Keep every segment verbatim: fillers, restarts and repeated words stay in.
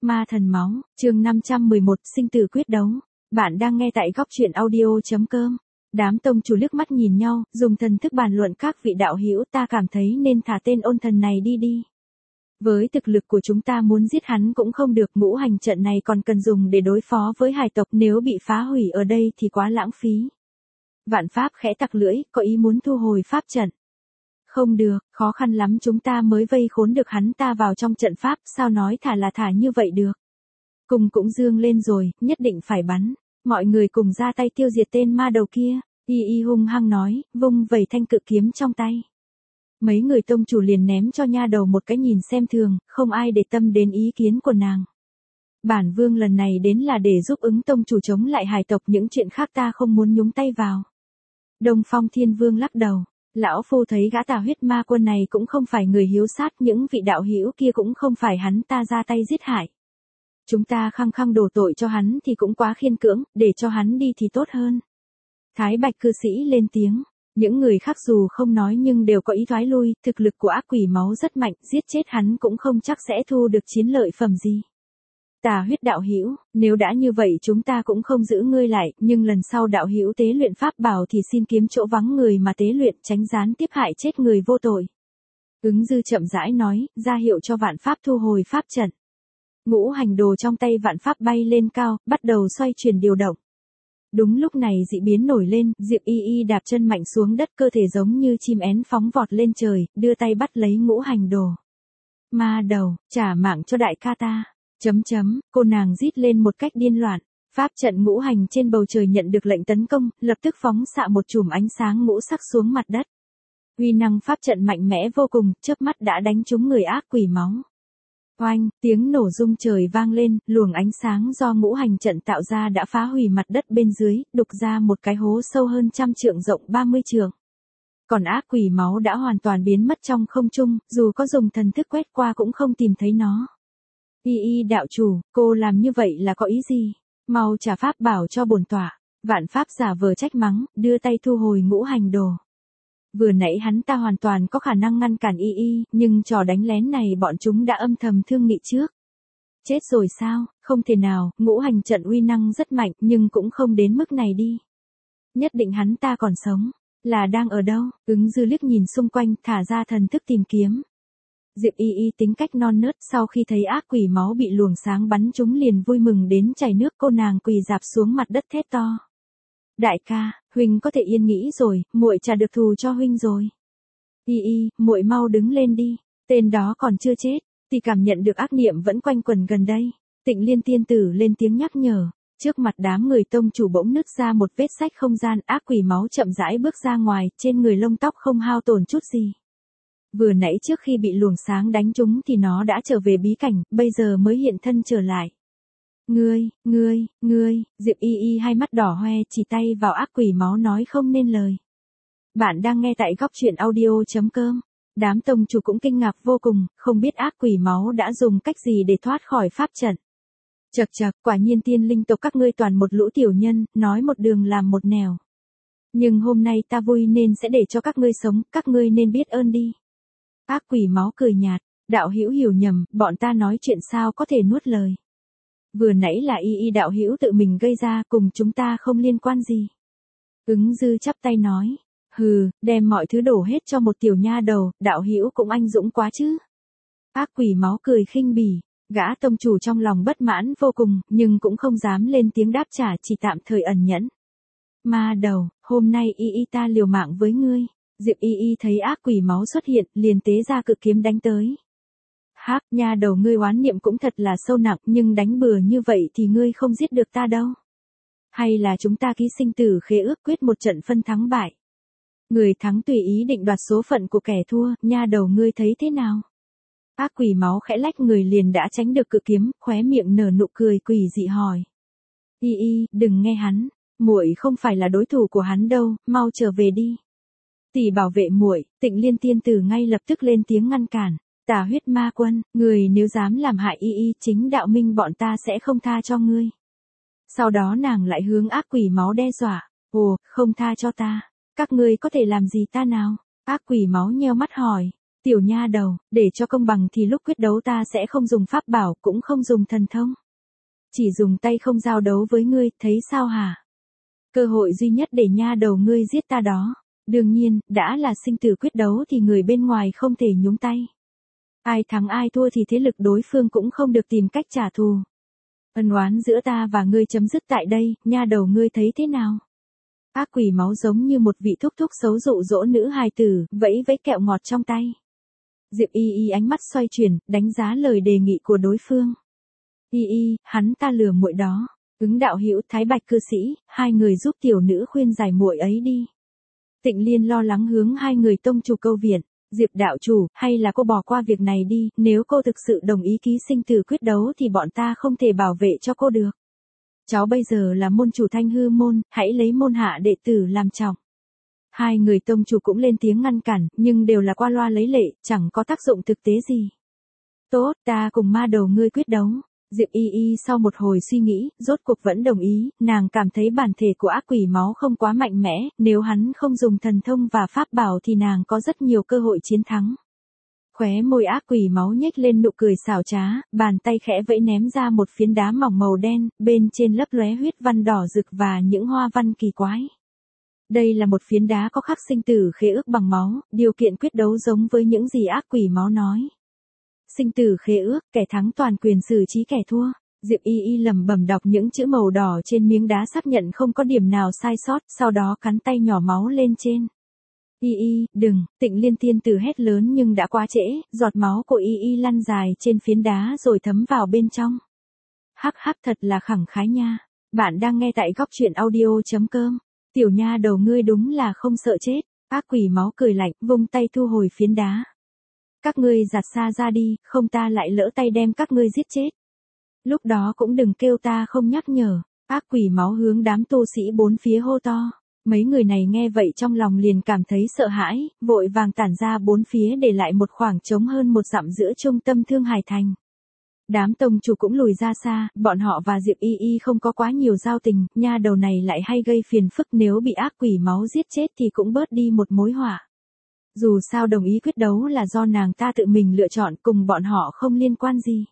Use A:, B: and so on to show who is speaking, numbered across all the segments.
A: Ma thần máu, chương năm trăm mười một, sinh tử quyết đấu. Bạn đang nghe tại góc truyện audio chấm com. Đám tông chủ liếc mắt nhìn nhau, dùng thần thức bàn luận các vị đạo hữu, ta cảm thấy nên thả tên ôn thần này đi đi. Với thực lực của chúng ta muốn giết hắn cũng không được, ngũ hành trận này còn cần dùng để đối phó với hải tộc, nếu bị phá hủy ở đây thì quá lãng phí. Vạn Pháp khẽ tặc lưỡi, có ý muốn thu hồi pháp trận. Không được, khó khăn lắm chúng ta mới vây khốn được hắn ta vào trong trận pháp, sao nói thả là thả như vậy được. Cùng cũng dương lên rồi, nhất định phải bắn. Mọi người cùng ra tay tiêu diệt tên ma đầu kia. Y Y hung hăng nói, vung vẩy thanh cự kiếm trong tay. Mấy người tông chủ liền ném cho nha đầu một cái nhìn xem thường, không ai để tâm đến ý kiến của nàng. Bản vương lần này đến là để giúp ứng tông chủ chống lại hải tộc, những chuyện khác ta không muốn nhúng tay vào. Đông Phong Thiên Vương lắc đầu. Lão phu thấy gã tà huyết ma quân này cũng không phải người hiếu sát, những vị đạo hữu kia cũng không phải hắn ta ra tay giết hại. Chúng ta khăng khăng đổ tội cho hắn thì cũng quá khiên cưỡng, để cho hắn đi thì tốt hơn. Thái Bạch cư sĩ lên tiếng, những người khác dù không nói nhưng đều có ý thoái lui, thực lực của ác quỷ máu rất mạnh, giết chết hắn cũng không chắc sẽ thu được chiến lợi phẩm gì. Tà huyết đạo hữu, nếu đã như vậy chúng ta cũng không giữ ngươi lại, nhưng lần sau đạo hữu tế luyện pháp bảo thì xin kiếm chỗ vắng người mà tế luyện, tránh gián tiếp hại chết người vô tội. Ứng Dư chậm rãi nói, ra hiệu cho Vạn Pháp thu hồi pháp trận. Ngũ hành đồ trong tay Vạn Pháp bay lên cao, bắt đầu xoay chuyển điều động. Đúng lúc này dị biến nổi lên, Diệp Y Y đạp chân mạnh xuống đất, cơ thể giống như chim én phóng vọt lên trời, đưa tay bắt lấy ngũ hành đồ. Ma đầu, trả mạng cho đại ca ta. Chấm chấm, cô nàng rít lên một cách điên loạn. Pháp trận ngũ hành trên bầu trời nhận được lệnh tấn công, lập tức phóng xạ một chùm ánh sáng ngũ sắc xuống mặt đất. Uy năng pháp trận mạnh mẽ vô cùng, chớp mắt đã đánh trúng người ác quỷ máu. Oanh, tiếng nổ rung trời vang lên, luồng ánh sáng do ngũ hành trận tạo ra đã phá hủy mặt đất bên dưới, đục ra một cái hố sâu hơn trăm trượng, rộng ba mươi trượng. Còn ác quỷ máu đã hoàn toàn biến mất trong không trung, dù có dùng thần thức quét qua cũng không tìm thấy nó. Y Y đạo chủ, cô làm như vậy là có ý gì? Mau trả pháp bảo cho bổn tọa. Vạn Pháp giả vờ trách mắng, đưa tay thu hồi ngũ hành đồ. Vừa nãy hắn ta hoàn toàn có khả năng ngăn cản Y Y, nhưng trò đánh lén này bọn chúng đã âm thầm thương nghị trước. Chết rồi sao? Không thể nào, ngũ hành trận uy năng rất mạnh nhưng cũng không đến mức này đi. Nhất định hắn ta còn sống. Là đang ở đâu? Ứng Dư liếc nhìn xung quanh, thả ra thần thức tìm kiếm. Diệp Y Y tính cách non nớt, sau khi thấy ác quỷ máu bị luồng sáng bắn trúng liền vui mừng đến chảy nước, cô nàng quỳ rạp xuống mặt đất thét to. Đại ca, huynh có thể yên nghĩ rồi, muội trả được thù cho huynh rồi. Y Y, muội mau đứng lên đi, tên đó còn chưa chết, thì cảm nhận được ác niệm vẫn quanh quẩn gần đây. Tịnh Liên tiên tử lên tiếng nhắc nhở, trước mặt đám người tông chủ bỗng nứt ra một vết sách không gian, ác quỷ máu chậm rãi bước ra ngoài, trên người lông tóc không hao tổn chút gì. Vừa nãy trước khi bị luồng sáng đánh trúng thì nó đã trở về bí cảnh, bây giờ mới hiện thân trở lại. Ngươi, ngươi, ngươi, Diệp Y Y hai mắt đỏ hoe, chỉ tay vào ác quỷ máu nói không nên lời. Bạn đang nghe tại góc truyện audio chấm com. Đám tông chủ cũng kinh ngạc vô cùng, không biết ác quỷ máu đã dùng cách gì để thoát khỏi pháp trận. Chậc chậc, quả nhiên tiên linh tộc các ngươi toàn một lũ tiểu nhân, nói một đường làm một nẻo. Nhưng hôm nay ta vui nên sẽ để cho các ngươi sống, các ngươi nên biết ơn đi. Ác quỷ máu cười nhạt, đạo hữu hiểu nhầm, bọn ta nói chuyện sao có thể nuốt lời. Vừa nãy là Y Y đạo hữu tự mình gây ra, cùng chúng ta không liên quan gì. Ứng Dư chắp tay nói, hừ, đem mọi thứ đổ hết cho một tiểu nha đầu, đạo hữu cũng anh dũng quá chứ. Ác quỷ máu cười khinh bỉ, gã tông chủ trong lòng bất mãn vô cùng, nhưng cũng không dám lên tiếng đáp trả, chỉ tạm thời ẩn nhẫn. Ma đầu, hôm nay Y Y ta liều mạng với ngươi. Diệp Y Y thấy ác quỷ máu xuất hiện, liền tế ra cự kiếm đánh tới. Hắc, nha đầu ngươi oán niệm cũng thật là sâu nặng, nhưng đánh bừa như vậy thì ngươi không giết được ta đâu. Hay là chúng ta ký sinh tử khế ước, quyết một trận phân thắng bại. Người thắng tùy ý định đoạt số phận của kẻ thua, nha đầu ngươi thấy thế nào? Ác quỷ máu khẽ lách người liền đã tránh được cự kiếm, khóe miệng nở nụ cười quỷ dị hỏi. Y Y, đừng nghe hắn, muội không phải là đối thủ của hắn đâu, mau trở về đi. Tỷ bảo vệ muội. Tịnh Liên tiên tử ngay lập tức lên tiếng ngăn cản. Tà huyết ma quân, người nếu dám làm hại Y Y, chính đạo minh bọn ta sẽ không tha cho ngươi. Sau đó nàng lại hướng ác quỷ máu đe dọa. Ồ, không tha cho ta, các ngươi có thể làm gì ta nào? Ác quỷ máu nheo mắt hỏi. Tiểu nha đầu, để cho công bằng thì lúc quyết đấu ta sẽ không dùng pháp bảo, cũng không dùng thần thông. Chỉ dùng tay không giao đấu với ngươi, thấy sao hả? Cơ hội duy nhất để nha đầu ngươi giết ta đó. Đương nhiên, đã là sinh tử quyết đấu thì người bên ngoài không thể nhúng tay. Ai thắng ai thua thì thế lực đối phương cũng không được tìm cách trả thù. Ân oán giữa ta và ngươi chấm dứt tại đây, nha đầu ngươi thấy thế nào? Ác quỷ máu giống như một vị thúc thúc xấu dụ dỗ nữ hài tử, vẫy vẫy kẹo ngọt trong tay. Diệp Y Y ánh mắt xoay chuyển, đánh giá lời đề nghị của đối phương. Y Y, hắn ta lừa muội đó. Ứng đạo hữu Thái Bạch cư sĩ, hai người giúp tiểu nữ khuyên giải muội ấy đi. Tịnh Liên lo lắng hướng hai người tông chủ câu viện. Diệp đạo chủ, hay là cô bỏ qua việc này đi, nếu cô thực sự đồng ý ký sinh tử quyết đấu thì bọn ta không thể bảo vệ cho cô được. Cháu bây giờ là môn chủ Thanh Hư môn, hãy lấy môn hạ đệ tử làm trọng. Hai người tông chủ cũng lên tiếng ngăn cản, nhưng đều là qua loa lấy lệ, chẳng có tác dụng thực tế gì. Tốt, ta cùng ma đầu ngươi quyết đấu. Diệp Y Y sau một hồi suy nghĩ, rốt cuộc vẫn đồng ý, nàng cảm thấy bản thể của ác quỷ máu không quá mạnh mẽ, nếu hắn không dùng thần thông và pháp bảo thì nàng có rất nhiều cơ hội chiến thắng. Khóe môi ác quỷ máu nhếch lên nụ cười xảo trá, bàn tay khẽ vẫy ném ra một phiến đá mỏng màu đen, bên trên lấp lóe huyết văn đỏ rực và những hoa văn kỳ quái. Đây là một phiến đá có khắc sinh tử khế ước bằng máu, điều kiện quyết đấu giống với những gì ác quỷ máu nói. Sinh tử khế ước, kẻ thắng toàn quyền xử trí kẻ thua. Diệp Y Y lẩm bẩm đọc những chữ màu đỏ trên miếng đá xác nhận không có điểm nào sai sót, sau đó cắn tay nhỏ máu lên trên. Y Y, đừng, Tịnh Liên tiên tử hét lớn nhưng đã quá trễ, giọt máu của Y Y lăn dài trên phiến đá rồi thấm vào bên trong. Hắc hắc thật là khẳng khái nha. Bạn đang nghe tại góc truyện audio chấm com. Tiểu nha đầu ngươi đúng là không sợ chết. Ác quỷ máu cười lạnh, vung tay thu hồi phiến đá. Các ngươi giạt xa ra đi, không ta lại lỡ tay đem các ngươi giết chết. Lúc đó cũng đừng kêu ta không nhắc nhở. Ác quỷ máu hướng đám tu sĩ bốn phía hô to. Mấy người này nghe vậy trong lòng liền cảm thấy sợ hãi, vội vàng tản ra bốn phía để lại một khoảng trống hơn một dặm giữa trung tâm Thương Hải Thành. Đám tông chủ cũng lùi ra xa, bọn họ và Diệp Y Y không có quá nhiều giao tình, nha đầu này lại hay gây phiền phức, nếu bị ác quỷ máu giết chết thì cũng bớt đi một mối họa. Dù sao đồng ý quyết đấu là do nàng ta tự mình lựa chọn, cùng bọn họ không liên quan gì.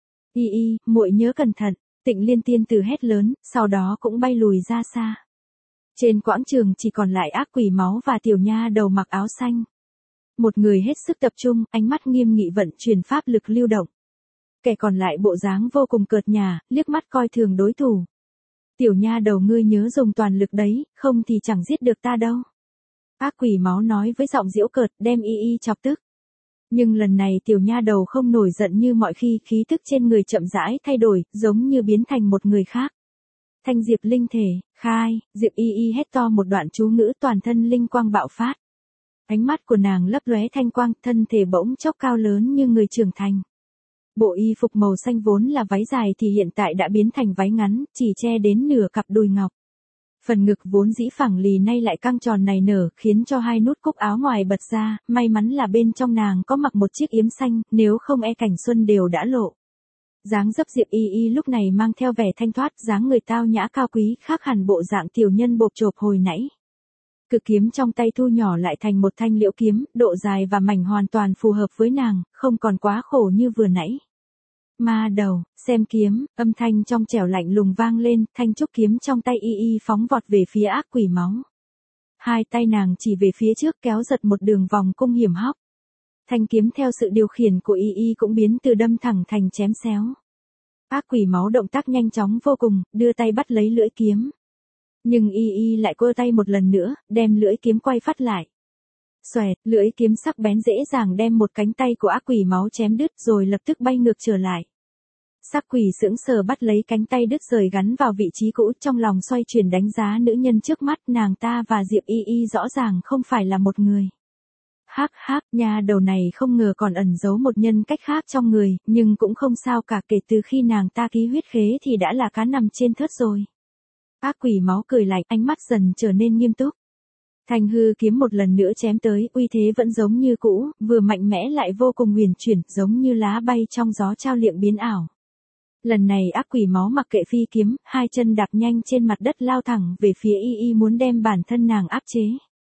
A: Y Y, muội nhớ cẩn thận, Tịnh Liên tiên tử hét lớn, sau đó cũng bay lùi ra xa. Trên quảng trường chỉ còn lại ác quỷ máu và tiểu nha đầu mặc áo xanh. Một người hết sức tập trung, ánh mắt nghiêm nghị vận chuyển pháp lực lưu động. Kẻ còn lại bộ dáng vô cùng cợt nhả, liếc mắt coi thường đối thủ. Tiểu nha đầu ngươi nhớ dùng toàn lực đấy, không thì chẳng giết được ta đâu. Ác quỷ máu nói với giọng giễu cợt, đem Y Y chọc tức. Nhưng lần này tiểu nha đầu không nổi giận như mọi khi, khí tức trên người chậm rãi thay đổi, giống như biến thành một người khác. Thanh diệp linh thể, khai, Diệp Y Y hét to một đoạn chú ngữ, toàn thân linh quang bạo phát. Ánh mắt của nàng lấp lóe thanh quang, thân thể bỗng chốc cao lớn như người trưởng thành. Bộ y phục màu xanh vốn là váy dài thì hiện tại đã biến thành váy ngắn, chỉ che đến nửa cặp đùi ngọc. Phần ngực vốn dĩ phẳng lì nay lại căng tròn nảy nở, khiến cho hai nút cúc áo ngoài bật ra, may mắn là bên trong nàng có mặc một chiếc yếm xanh, nếu không e cảnh xuân đều đã lộ. Dáng dấp Diệp Y Y lúc này mang theo vẻ thanh thoát, dáng người tao nhã cao quý, khác hẳn bộ dạng tiểu nhân bộp chộp hồi nãy. Cực kiếm trong tay thu nhỏ lại thành một thanh liễu kiếm, độ dài và mảnh hoàn toàn phù hợp với nàng, không còn quá khổ như vừa nãy. Ma đầu, xem kiếm, âm thanh trong trẻo lạnh lùng vang lên, thanh trúc kiếm trong tay Y Y phóng vọt về phía ác quỷ máu. Hai tay nàng chỉ về phía trước kéo giật một đường vòng cung hiểm hóc. Thanh kiếm theo sự điều khiển của Y Y cũng biến từ đâm thẳng thành chém xéo. Ác quỷ máu động tác nhanh chóng vô cùng, đưa tay bắt lấy lưỡi kiếm. Nhưng Y Y lại quơ tay một lần nữa, đem lưỡi kiếm quay phát lại. Xoẹt, lưỡi kiếm sắc bén dễ dàng đem một cánh tay của ác quỷ máu chém đứt rồi lập tức bay ngược trở lại. Sắc quỷ sững sờ bắt lấy cánh tay đứt rời gắn vào vị trí cũ, trong lòng xoay chuyển đánh giá nữ nhân trước mắt, nàng ta và Diệp Y Y rõ ràng không phải là một người. Hắc hắc, nha đầu này không ngờ còn ẩn giấu một nhân cách khác trong người, nhưng cũng không sao cả, kể từ khi nàng ta ký huyết khế thì đã là cá nằm trên thớt rồi. Ác quỷ máu cười lạnh, ánh mắt dần trở nên nghiêm túc. Thanh hư kiếm một lần nữa chém tới, uy thế vẫn giống như cũ, vừa mạnh mẽ lại vô cùng huyền chuyển, giống như lá bay trong gió trao liệm biến ảo. Lần này ác quỷ máu mặc kệ phi kiếm, hai chân đạp nhanh trên mặt đất lao thẳng về phía Y Y muốn đem bản thân nàng áp chế.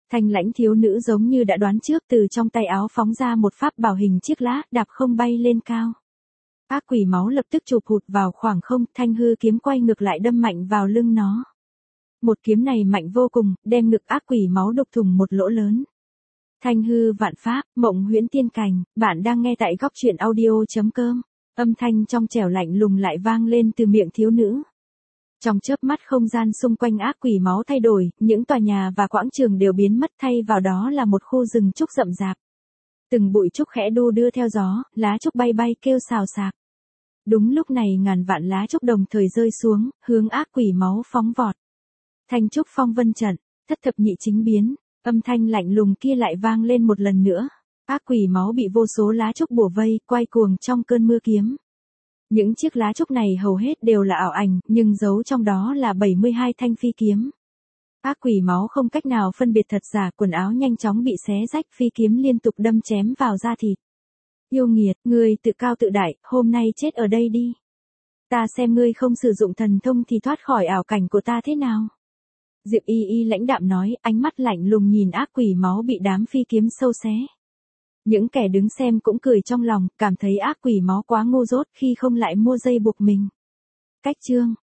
A: Thanh lãnh thiếu nữ giống như đã đoán trước, từ trong tay áo phóng ra một pháp bảo hình chiếc lá, đạp không bay lên cao. Ác quỷ máu lập tức chụp hụt vào khoảng không, thanh hư kiếm quay ngược lại đâm mạnh vào lưng nó. Một kiếm này mạnh vô cùng, đem ngực ác quỷ máu đục thủng một lỗ lớn. Thanh hư vạn pháp, mộng huyễn tiên cảnh, bạn đang nghe tại góc truyện audio.com. Âm thanh trong trẻo lạnh lùng lại vang lên từ miệng thiếu nữ. Trong chớp mắt không gian xung quanh ác quỷ máu thay đổi, những tòa nhà và quảng trường đều biến mất, thay vào đó là một khu rừng trúc rậm rạp. Từng bụi trúc khẽ đu đưa theo gió, lá trúc bay bay kêu xào xạc. Đúng lúc này ngàn vạn lá trúc đồng thời rơi xuống, hướng ác quỷ máu phóng vọt. Thanh trúc phong vân trận, thất thập nhị chính biến, âm thanh lạnh lùng kia lại vang lên một lần nữa. Ác quỷ máu bị vô số lá trúc bủa vây, quay cuồng trong cơn mưa kiếm. Những chiếc lá trúc này hầu hết đều là ảo ảnh, nhưng giấu trong đó là bảy mươi hai thanh phi kiếm. Ác quỷ máu không cách nào phân biệt thật giả, quần áo nhanh chóng bị xé rách, phi kiếm liên tục đâm chém vào da thịt. Yêu nghiệt, ngươi tự cao tự đại, hôm nay chết ở đây đi. Ta xem ngươi không sử dụng thần thông thì thoát khỏi ảo cảnh của ta thế nào. Diệp Y Y lãnh đạm nói, ánh mắt lạnh lùng nhìn ác quỷ máu bị đám phi kiếm sâu xé. Những kẻ đứng xem cũng cười trong lòng, cảm thấy ác quỷ máu quá ngu dốt khi không lại mua dây buộc mình. Cách chương